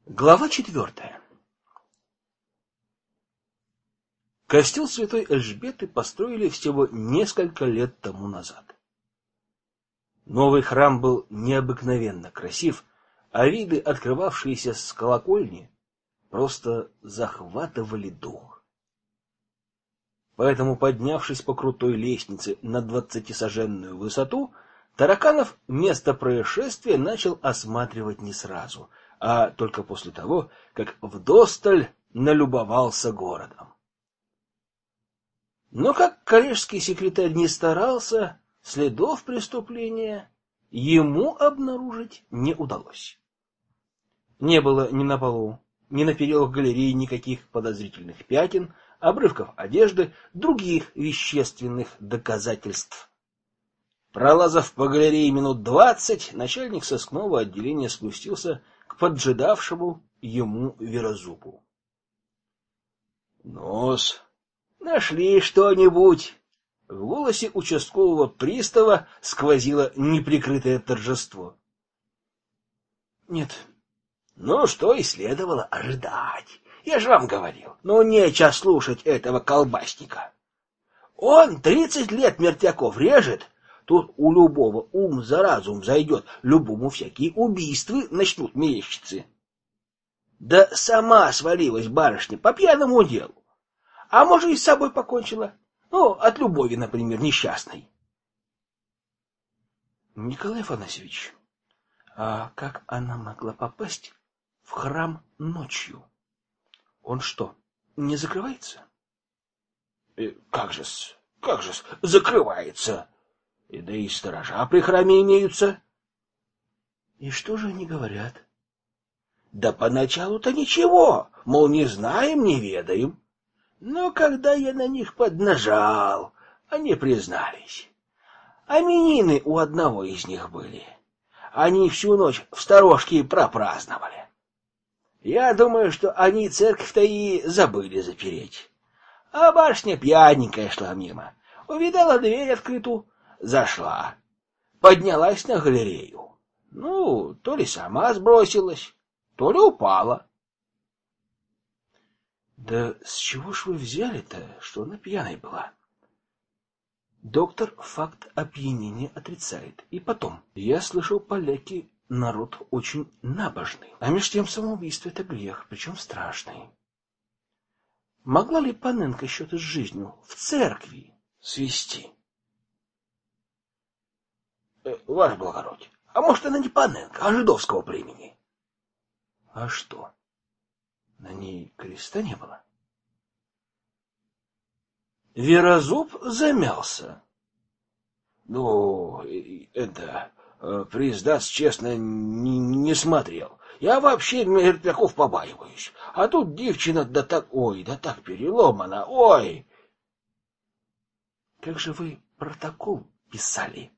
Глава 4. Костел святой Эльжбеты построили всего несколько лет тому назад. Новый храм был необыкновенно красив, а виды, открывавшиеся с колокольни, просто захватывали дух. Поэтому, поднявшись по крутой лестнице на 20-саженную высоту, Тараканов место происшествия начал осматривать не сразу, а только после того, как вдосталь налюбовался городом. Но как коллежский секретарь не старался, следов преступления ему обнаружить не удалось. Не было ни на полу, ни на перилах галереи никаких подозрительных пятен, обрывков одежды, других вещественных доказательств. Пролазав по галерее минут 20, начальник сыскного отделения спустился к поджидавшему ему Верозубу. — Ну-с, нашли что-нибудь? В голосе участкового пристава сквозило неприкрытое торжество. — Нет. — Ну, что и следовало ожидать. Я же вам говорил, нечего слушать этого колбасника. Он 30 лет мертвяков режет. Тут у любого ум за разум зайдет, любому всякие убийства начнут мерещиться. Да сама свалилась барышня по пьяному делу. А может, и с собой покончила. От любови, например, несчастной. Николай Афанасьевич, а как она могла попасть в храм ночью? Он что, не закрывается? Как же-с, закрывается. Да и сторожа при храме имеются. И что же они говорят? Да поначалу-то ничего, мол, не знаем, не ведаем. Но когда я на них поднажал, они признались. Именины у одного из них были. Они всю ночь в сторожке пропраздновали. Я думаю, что они церковь-то и забыли запереть. А барышня пьяненькая шла мимо, увидала дверь открытую, зашла, поднялась на галерею. То ли сама сбросилась, то ли упала. Да с чего ж вы взяли-то, что она пьяной была? Доктор факт опьянения отрицает. И потом, я слышал, поляки народ очень набожный. А между тем самоубийство — это грех, причем страшный. Могла ли Паненко счеты с жизнью в церкви свести? Ваше благородие, а может, она не Паненко, а жидовского племени? А что? На ней креста не было? Верозуб замялся. Признаться честно, не смотрел. Я вообще мертвяков побаиваюсь. А тут девчина да так переломана, ой! Как же вы протокол писали?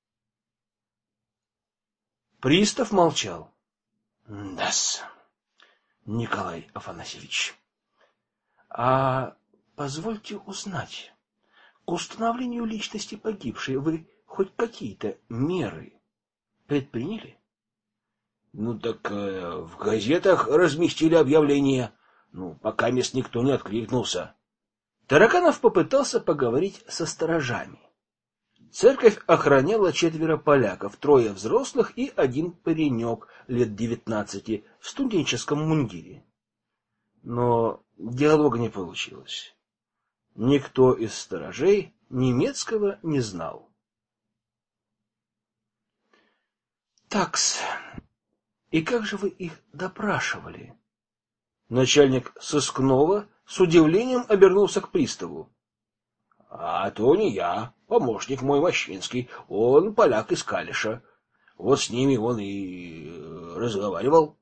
Пристав молчал. Да-с, Николай Афанасьевич. А позвольте узнать, к установлению личности погибшей вы хоть какие-то меры предприняли? В газетах разместили объявление. Пока мест никто не откликнулся. Тараканов попытался поговорить со сторожами. Церковь охраняла 4 поляков, 3 взрослых и 1 паренек лет 19 в студенческом мундире. Но диалога не получилось. Никто из сторожей немецкого не знал. Такс. И как же вы их допрашивали? Начальник сыскного с удивлением обернулся к приставу. А то не я, помощник мой Мощинский, он поляк из Калиша. Вот с ними он и разговаривал.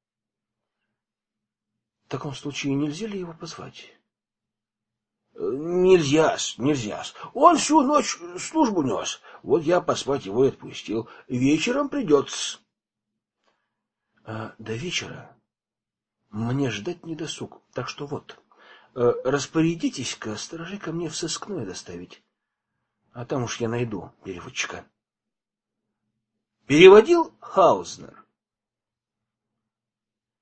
В таком случае нельзя ли его позвать? Нельзя-с. Он всю ночь службу нес. Вот я поспать его и отпустил. Вечером придется. До вечера мне ждать не досуг. Так что вот, распорядитесь-ка сторожей ко мне в сыскное доставить. А там уж я найду переводчика. Переводил Хаузнер.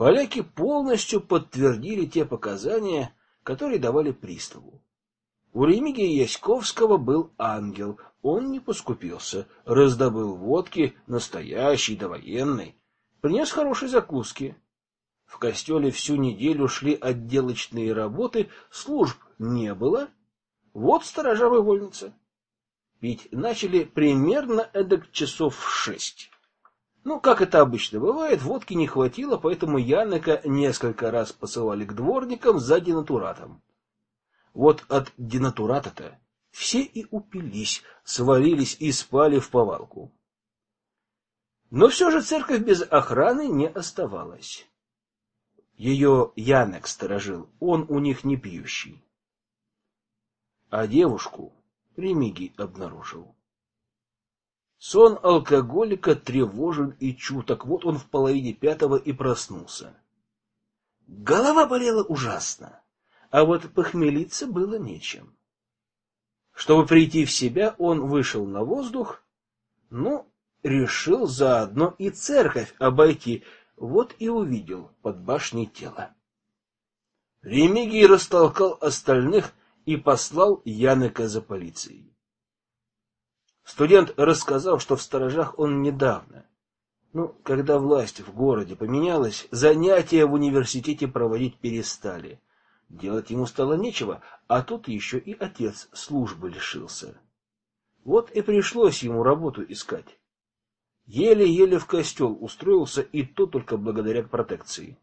Поляки полностью подтвердили те показания, которые давали приставу. У Ремигия Яськовского был ангел, он не поскупился, раздобыл водки, настоящей, довоенной, принес хорошие закуски. В костеле всю неделю шли отделочные работы, служб не было, вот сторожа вольница. Пить начали примерно эдак часов в 6. Ну, как это обычно бывает, водки не хватило, поэтому Янека несколько раз посылали к дворникам за денатуратом. Вот от денатурата-то все и упились, свалились и спали вповалку. Но все же церковь без охраны не оставалась. Ее Янек сторожил, он у них не пьющий. А девушку Ремигий обнаружил. Сон алкоголика тревожен и чуток, вот он в 4:30 и проснулся. Голова болела ужасно, а вот похмелиться было нечем. Чтобы прийти в себя, он вышел на воздух, решил заодно и церковь обойти, вот и увидел под башней тело. Ремигий растолкал остальных и послал Янека за полицией. Студент рассказал, что в сторожах он недавно. Когда власть в городе поменялась, занятия в университете проводить перестали. Делать ему стало нечего, а тут еще и отец службы лишился. Вот и пришлось ему работу искать. Еле-еле в костел устроился, и то только благодаря протекции.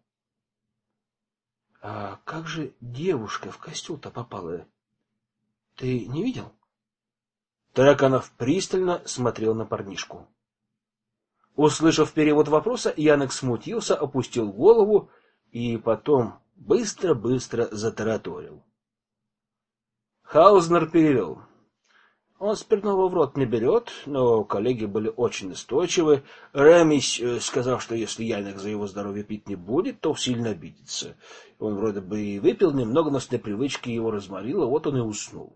— А как же девушка в костел-то попала? Ты не видел? Тараканов пристально смотрел на парнишку. Услышав перевод вопроса, Янек смутился, опустил голову и потом быстро-быстро затараторил. Хаузнер перевел. Он спиртного в рот не берет, но коллеги были очень настойчивы. Ремись сказал, что если Янек за его здоровье пить не будет, то сильно обидится. Он вроде бы и выпил немного, но с непривычки его разморило, вот он и уснул.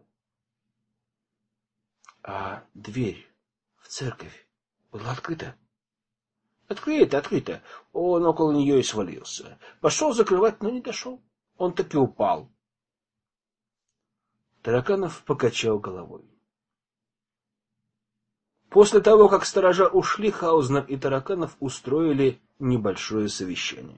А дверь в церковь была открыта? Открыто. Он около нее и свалился. Пошел закрывать, но не дошел. Он таки упал. Тараканов покачал головой. После того, как сторожа ушли, Хаузнер и Тараканов устроили небольшое совещание.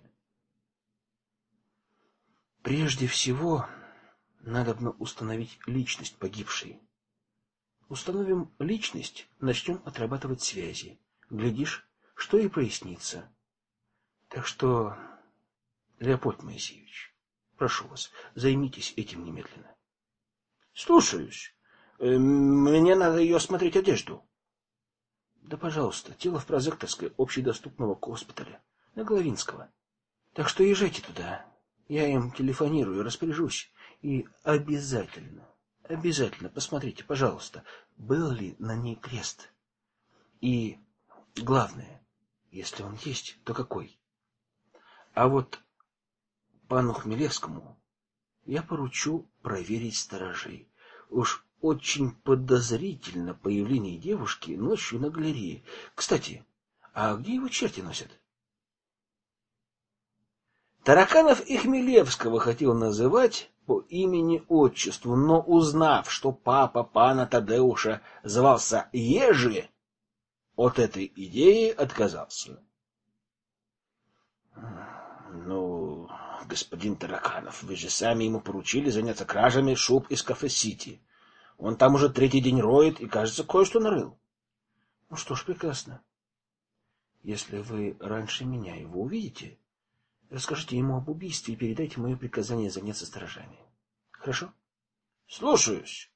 Прежде всего, надобно установить личность погибшей. Установим личность, начнем отрабатывать связи. Глядишь, что и прояснится. Так что, Леопольд Моисеевич, прошу вас, займитесь этим немедленно. Слушаюсь. Мне надо ее осмотреть одежду. Да, пожалуйста, тело в прозекторской общедоступного госпиталя на Головинского. Так что езжайте туда. Я им телефонирую, распоряжусь. И обязательно посмотрите, пожалуйста, был ли на ней крест. И главное, если он есть, то какой. А вот пану Хмелевскому я поручу проверить сторожей. Уж очень подозрительно появление девушки ночью на галерее. Кстати, а где его черти носят? Тараканов и Хмелевского хотел называть по имени-отчеству, но узнав, что папа пана Тадеуша звался Ежи, от этой идеи отказался. Ну, господин Тараканов, вы же сами ему поручили заняться кражами шуб из кафе-сити. Он там уже 3-й день роет и, кажется, кое-что нарыл. Ну что ж, прекрасно. Если вы раньше меня его увидите, расскажите ему об убийстве и передайте мое приказание заняться сторожами. Хорошо? Слушаюсь.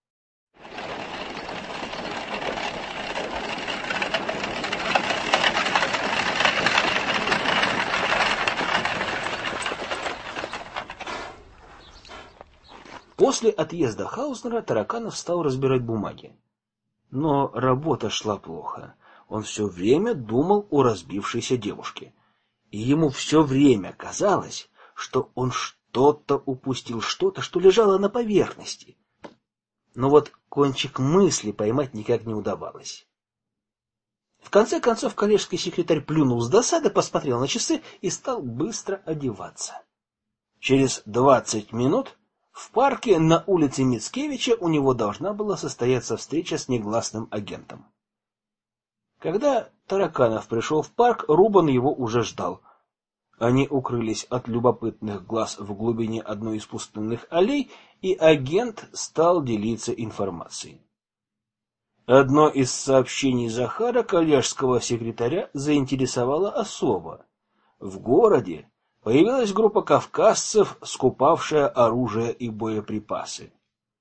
После отъезда Хаузнера Тараканов стал разбирать бумаги. Но работа шла плохо. Он все время думал о разбившейся девушке. И ему все время казалось, что он что-то упустил, что-то, что лежало на поверхности. Но вот кончик мысли поймать никак не удавалось. В конце концов коллежский секретарь плюнул с досады, посмотрел на часы и стал быстро одеваться. Через 20 минут в парке на улице Мицкевича у него должна была состояться встреча с негласным агентом. Когда Тараканов пришел в парк, Рубан его уже ждал. Они укрылись от любопытных глаз в глубине одной из пустынных аллей, и агент стал делиться информацией. Одно из сообщений Захара, коллежского секретаря, заинтересовало особо. В городе появилась группа кавказцев, скупавшая оружие и боеприпасы.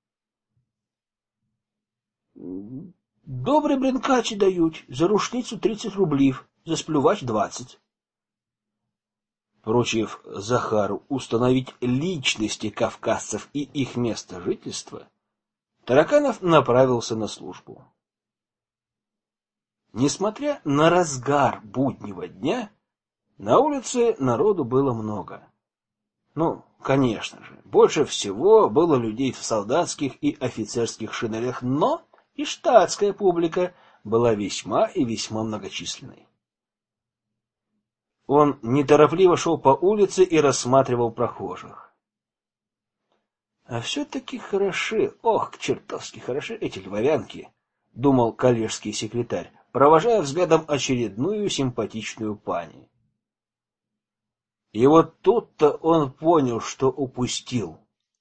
«Добрый бренкачи дают, за рушницу 30 рублей, за сплювач 20. Поручив Захару установить личности кавказцев и их место жительства, Тараканов направился на службу. Несмотря на разгар буднего дня, на улице народу было много. Ну, конечно же, больше всего было людей в солдатских и офицерских шинелях, но и штатская публика была весьма и весьма многочисленной. Он неторопливо шел по улице и рассматривал прохожих. А все-таки хороши, ох, чертовски хороши эти львовянки, думал коллежский секретарь, провожая взглядом очередную симпатичную пани. И вот тут-то он понял, что упустил.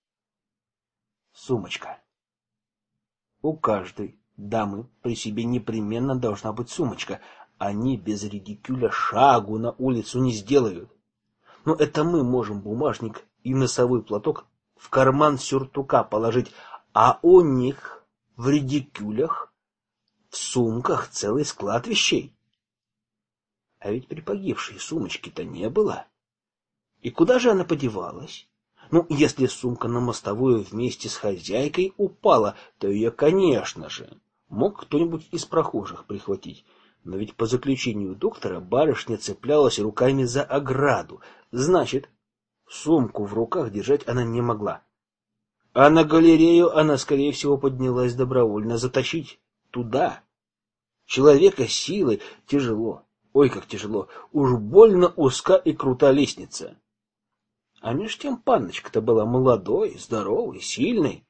Сумочка. У каждой дамы при себе непременно должна быть сумочка. Они без редикюля шагу на улицу не сделают. Но это мы можем бумажник и носовой платок в карман сюртука положить, а у них в редикюлях, в сумках целый склад вещей. А ведь при погибшей сумочки-то не было. И куда же она подевалась? Ну, если сумка на мостовую вместе с хозяйкой упала, то ее, конечно же, мог кто-нибудь из прохожих прихватить. Но ведь по заключению доктора барышня цеплялась руками за ограду. Значит, сумку в руках держать она не могла. А на галерею она, скорее всего, поднялась добровольно. Затащить туда человека силой тяжело. Ой, как тяжело. Уж больно узка и крута лестница. А меж тем панночка-то была молодой, здоровой, сильной.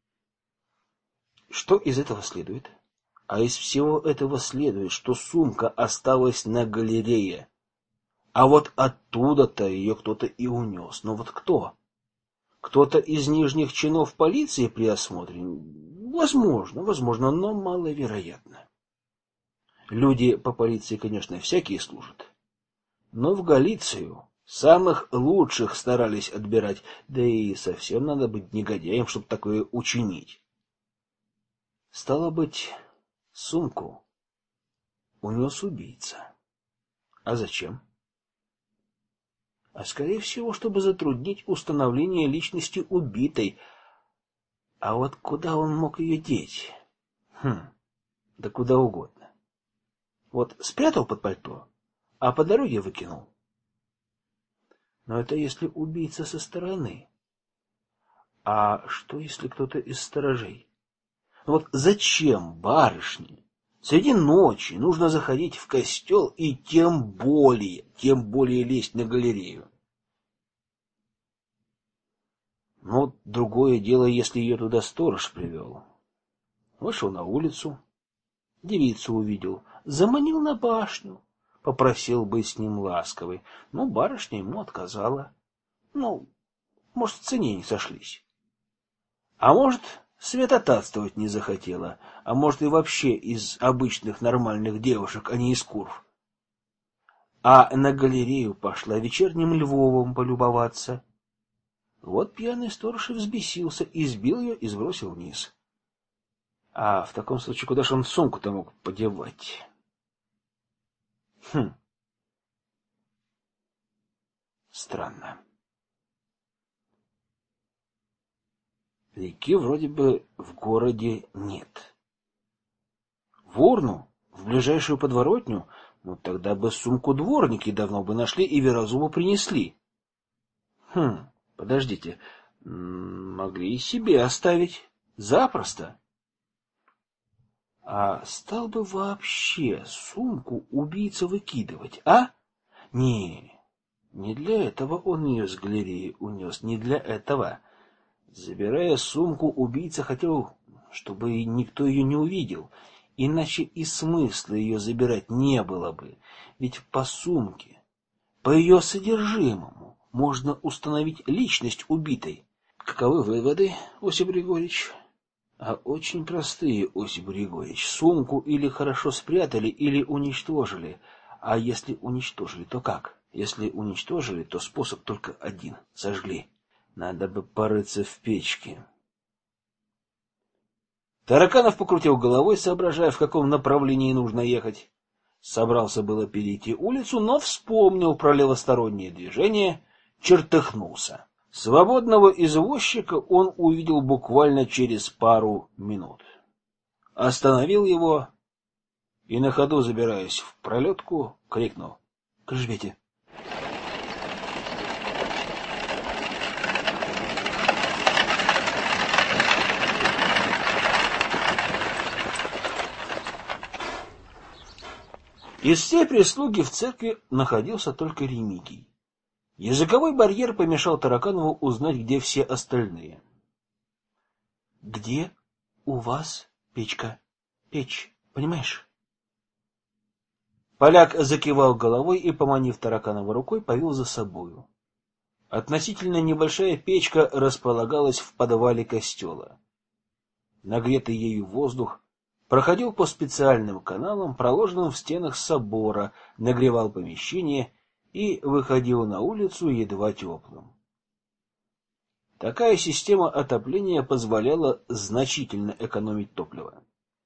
Что из этого следует? А из всего этого следует, что сумка осталась на галерее. А вот оттуда-то ее кто-то и унес. Но вот кто? Кто-то из нижних чинов полиции при осмотре? Возможно, но маловероятно. Люди по полиции, конечно, всякие служат. Но в Галицию самых лучших старались отбирать, да и совсем надо быть негодяем, чтобы такое учинить. Стало быть, сумку унес убийца. А зачем? А скорее всего, чтобы затруднить установление личности убитой. А вот куда он мог ее деть? Да куда угодно. Вот спрятал под пальто, а по дороге выкинул. Но это если убийца со стороны. А что, если кто-то из сторожей? Вот зачем барышне среди ночи нужно заходить в костел и тем более лезть на галерею? Ну, другое дело, если ее туда сторож привел. Вышел на улицу, девицу увидел, заманил на башню, попросил быть с ним ласковой, но барышня ему отказала. Ну, может, в цене не сошлись. А может, святотатствовать не захотела, а может и вообще из обычных нормальных девушек, а не из курв. А на галерею пошла вечерним Львовом полюбоваться. Вот пьяный сторож и взбесился, избил ее и сбросил вниз. А в таком случае куда же он сумку-то мог подевать? Странно. Реки вроде бы в городе нет. В урну, в ближайшую подворотню, ну тогда бы сумку дворники давно бы нашли и Верозубу принесли. Подождите, могли и себе оставить. Запросто. А стал бы вообще сумку убийца выкидывать, а? Не, не для этого он ее с галереи унес, не для этого. Забирая сумку, убийца хотел, чтобы никто ее не увидел, иначе и смысла ее забирать не было бы. Ведь по сумке, по ее содержимому, можно установить личность убитой. Каковы выводы, Осип Григорьевич? А очень простые, Осип Григорьевич. Сумку или хорошо спрятали, или уничтожили. А если уничтожили, то как? Если уничтожили, то способ только один — сожгли. Надо бы порыться в печке. Тараканов покрутил головой, соображая, в каком направлении нужно ехать. Собрался было перейти улицу, но вспомнил про левостороннее движение, чертыхнулся. Свободного извозчика он увидел буквально через пару минут. Остановил его и, на ходу забираясь в пролетку, крикнул: — К Эльжбете! Из всей прислуги в церкви находился только Ремигий. Языковой барьер помешал Тараканову узнать, где все остальные. — Где у вас печка? Печь, понимаешь? Поляк закивал головой и, поманив Тараканова рукой, повел за собою. Относительно небольшая печка располагалась в подвале костела. Нагретый ею воздух проходил по специальным каналам, проложенным в стенах собора, нагревал помещение и выходил на улицу едва теплым. Такая система отопления позволяла значительно экономить топливо.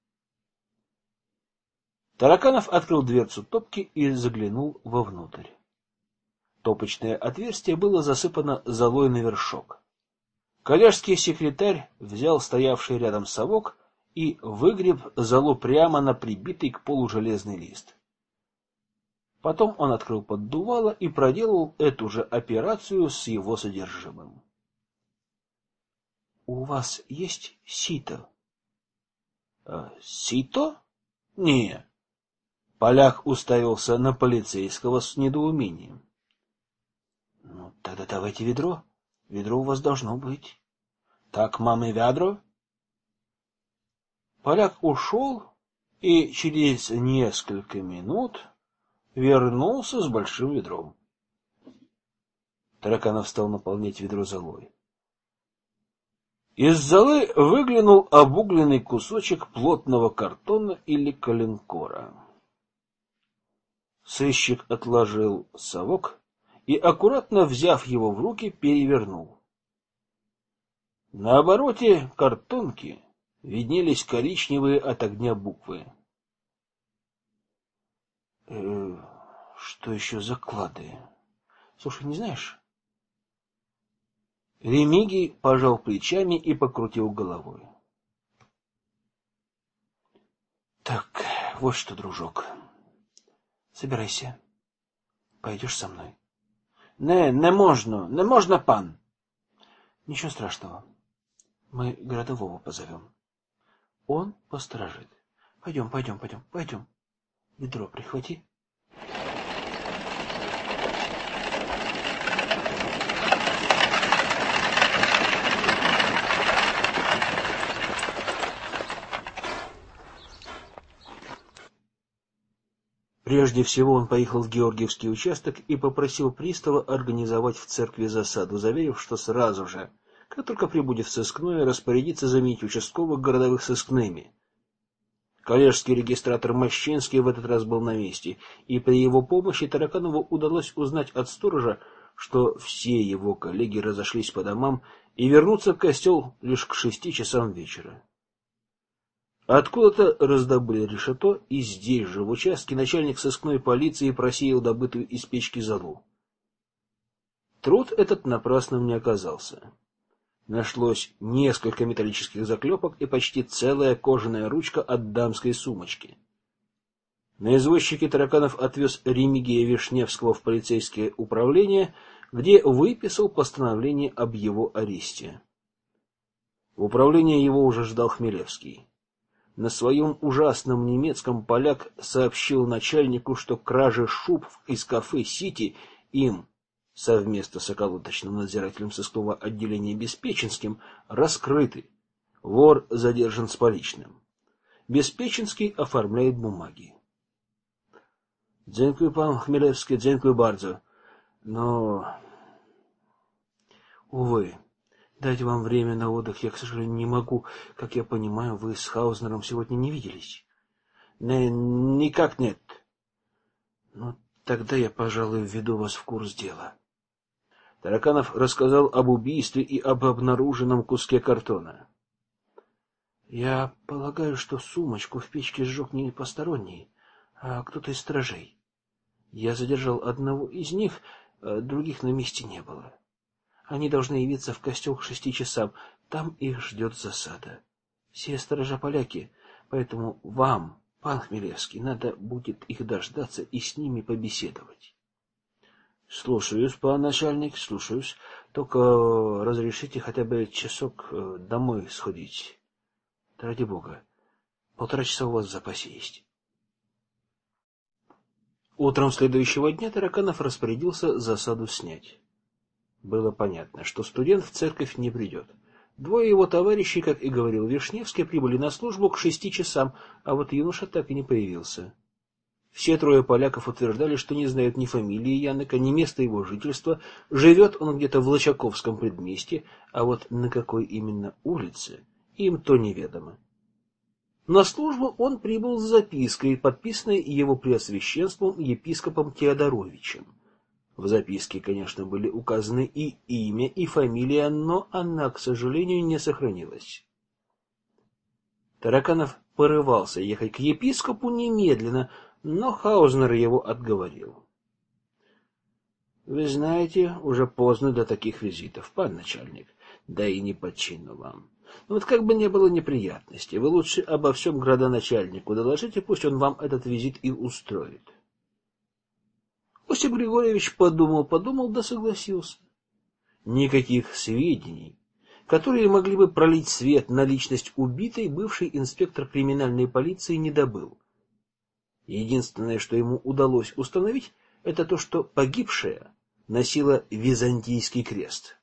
Тараканов открыл дверцу топки и заглянул вовнутрь. Топочное отверстие было засыпано золой на вершок. Коллежский секретарь взял стоявший рядом совок и выгреб золу прямо на прибитый к полу железный лист. Потом он открыл поддувало и проделал эту же операцию с его содержимым. — У вас есть сито? — Сито? — Не. Поляк уставился на полицейского с недоумением. — Ну, тогда давайте ведро. Ведро у вас должно быть. — Так, мамы, ведро? Поляк ушел и через несколько минут вернулся с большим ведром. Тараканов стал наполнять ведро золой. Из золы выглянул обугленный кусочек плотного картона или коленкора. Сыщик отложил совок и, аккуратно взяв его в руки, перевернул. На обороте картонки виднелись коричневые от огня буквы. Что еще за клады? Слушай, не знаешь? Ремигий пожал плечами и покрутил головой. Так, вот что, дружок. Собирайся. Пойдешь со мной. Не можна, пан. Ничего страшного. Мы городового позовем. Он посторожит. Пойдем. Ведро прихвати. Прежде всего он поехал в Георгиевский участок и попросил пристава организовать в церкви засаду, заверив, что сразу же, как только прибудет в сыскное, распорядится заменить участковых городовых сыскными. Коллежский регистратор Мощинский в этот раз был на месте, и при его помощи Тараканову удалось узнать от сторожа, что все его коллеги разошлись по домам и вернутся в костел лишь к 6 часам вечера. Откуда-то раздобыли решето, и здесь же, в участке, начальник сыскной полиции просеял добытую из печки золу. Труд этот напрасным не оказался. Нашлось несколько металлических заклепок и почти целая кожаная ручка от дамской сумочки. На извозчике Тараканов отвез Ремигия Вишневского в полицейское управление, где выписал постановление об его аресте. В управлении его уже ждал Хмелевский. На своем ужасном немецком поляк сообщил начальнику, что кражи шуб из кафе «Сити» им, совместно с околоточным надзирателем сыскного отделения Беспеченским, раскрыты. Вор задержан с поличным. Беспеченский оформляет бумаги. Дзенькую, пан Хмелевский, дзенькую бардзо. Но, увы, дать вам время на отдых я, к сожалению, не могу. Как я понимаю, вы с Хаузнером сегодня не виделись? Никак нет. Ну, тогда я, пожалуй, введу вас в курс дела. Тараканов рассказал об убийстве и об обнаруженном куске картона. Я полагаю, что сумочку в печке сжег не посторонний, а кто-то из стражей. Я задержал одного из них, других на месте не было. Они должны явиться в костел к 6 часам. Там их ждет засада. Все сторожа поляки, поэтому вам, пан Хмелевский, надо будет их дождаться и с ними побеседовать. Слушаюсь, пан начальник, слушаюсь. Только разрешите хотя бы часок домой сходить. Да ради бога. 1,5 часа у вас в запасе есть. Утром следующего дня Тараканов распорядился засаду снять. Было понятно, что студент в церковь не придет. Двое его товарищей, как и говорил Вишневский, прибыли на службу к 6 часам, а вот юноша так и не появился. Все трое поляков утверждали, что не знают ни фамилии Янока, ни места его жительства, живет он где-то в Лачаковском предместье, а вот на какой именно улице, им то неведомо. На службу он прибыл с запиской, подписанной его преосвященством епископом Теодоровичем. В записке, конечно, были указаны и имя, и фамилия, но она, к сожалению, не сохранилась. Тараканов порывался ехать к епископу немедленно, но Хаузнер его отговорил. — Вы знаете, уже поздно для таких визитов, пан начальник, да и не по чину вам. Но вот как бы не было неприятностей, вы лучше обо всем градоначальнику доложите, пусть он вам этот визит и устроит. Осип Григорьевич подумал, да согласился. Никаких сведений, которые могли бы пролить свет на личность убитой, бывший инспектор криминальной полиции не добыл. Единственное, что ему удалось установить, это то, что погибшая носила византийский крест.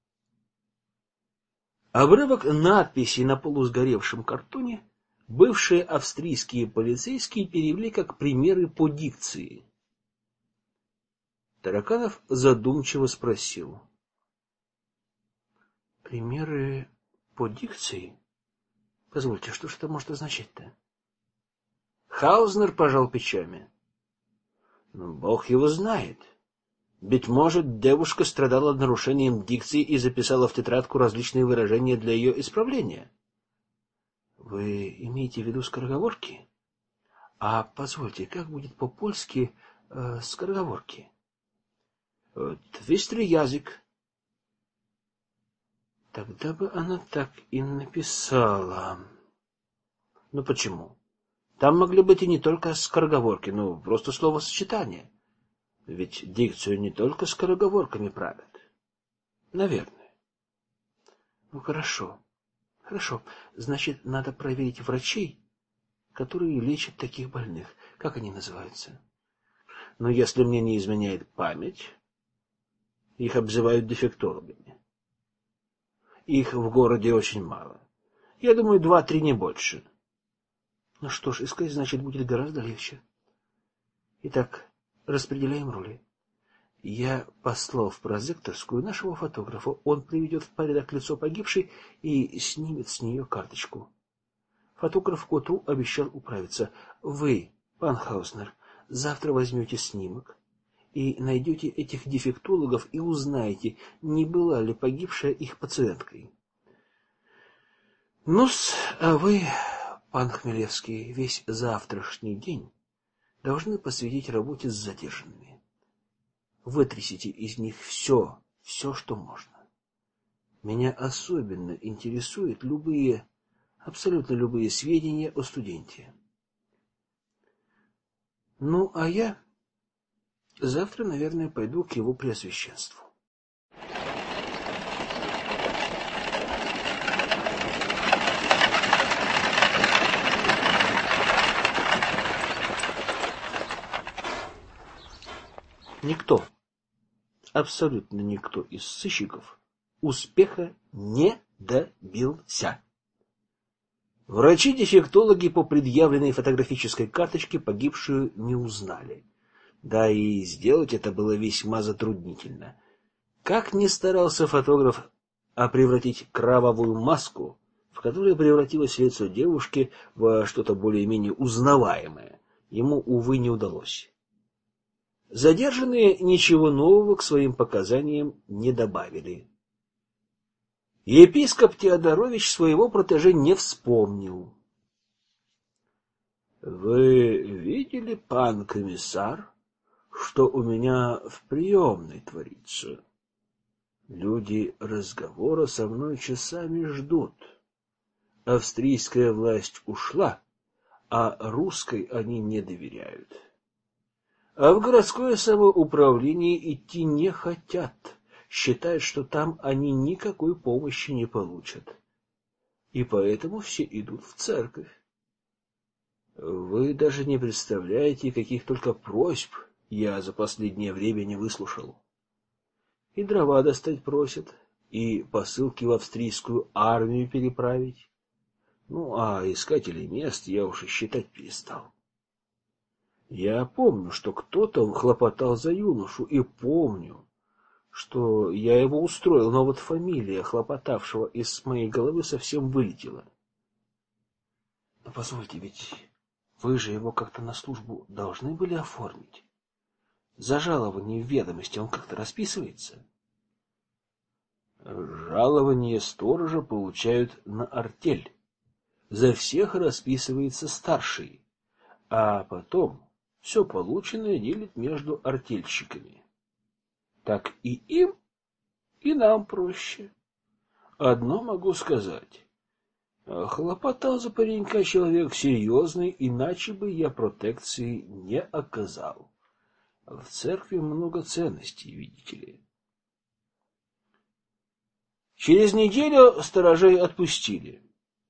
Обрывок надписи на полусгоревшем картоне бывшие австрийские полицейские перевели как примеры по дикции. Тараканов задумчиво спросил. Примеры по дикции? Позвольте, что же это может означать-то? Хаузнер пожал плечами. Бог его знает. Быть может, девушка страдала нарушением дикции и записала в тетрадку различные выражения для ее исправления. Вы имеете в виду скороговорки? А позвольте, как будет по-польски скороговорки? Твистри язык. Тогда бы она так и написала. Ну почему? Там могли быть и не только скороговорки, но просто словосочетания. Ведь дикцию не только скороговорками правят. Наверное. Ну хорошо. Хорошо. Значит, надо проверить врачей, которые лечат таких больных. Как они называются? Но если мне не изменяет память, их обзывают дефектологами. Их в городе очень мало. Я думаю, 2-3, не больше. Ну что ж, искать, значит, будет гораздо легче. Итак, распределяем роли. Я послал в прозекторскую нашего фотографа. Он приведет в порядок лицо погибшей и снимет с нее карточку. Фотограф к утру обещал управиться. Вы, пан Хаузнер, завтра возьмете снимок и найдете этих дефектологов и узнаете, не была ли погибшая их пациенткой. Ну-с, а вы, пан Хмелевский, весь завтрашний день должны посвятить работе с задержанными. Вытрясите из них все, что можно. Меня особенно интересуют абсолютно любые сведения о студенте. Ну, а я завтра, наверное, пойду к его преосвященству. Никто, абсолютно никто из сыщиков успеха не добился. Врачи-дефектологи по предъявленной фотографической карточке погибшую не узнали. Да и сделать это было весьма затруднительно. Как ни старался фотограф превратить кровавую маску, в которой превратилось лицо девушки, во что-то более-менее узнаваемое, ему, увы, не удалось. Задержанные ничего нового к своим показаниям не добавили. Епископ Теодорович своего протеже не вспомнил. — Вы видели, пан комиссар, что у меня в приемной творится? Люди разговора со мной часами ждут. Австрийская власть ушла, а русской они не доверяют. А в городское самоуправление идти не хотят, считают, что там они никакой помощи не получат. И поэтому все идут в церковь. Вы даже не представляете, каких только просьб я за последнее время не выслушал. И дрова достать просят, и посылки в австрийскую армию переправить. Ну, а искателей мест я уж и считать перестал. Я помню, что кто-то хлопотал за юношу, и помню, что я его устроил, но вот фамилия хлопотавшего из моей головы совсем вылетела. Но позвольте, ведь вы же его как-то на службу должны были оформить. За жалование в ведомости он как-то расписывается? Жалование сторожа получают на артель. За всех расписывается старший, а потом все полученное делит между артельщиками. Так и им, и нам проще. Одно могу сказать. Хлопотал за паренька человек серьезный, иначе бы я протекции не оказал. В церкви много ценностей, видите ли. Через неделю сторожей отпустили.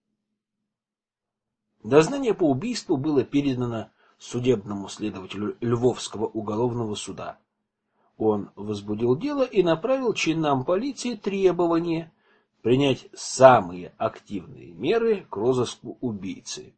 Дознание по убийству было передано судебному следователю Львовского уголовного суда. Он возбудил дело и направил чинам полиции требование принять самые активные меры к розыску убийцы.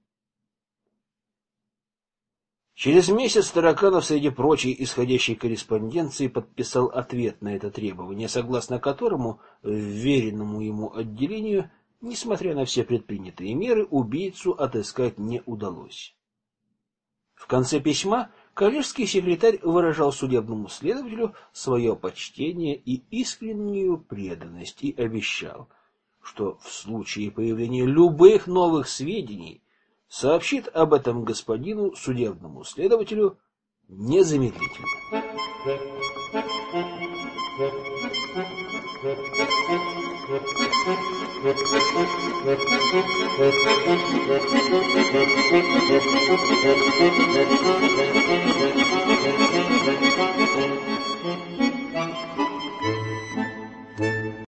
Через месяц Тараканов среди прочей исходящей корреспонденции подписал ответ на это требование, согласно которому вверенному ему отделению, несмотря на все предпринятые меры, убийцу отыскать не удалось. В конце письма коллежский секретарь выражал судебному следователю свое почтение и искреннюю преданность и обещал, что в случае появления любых новых сведений сообщит об этом господину судебному следователю незамедлительно.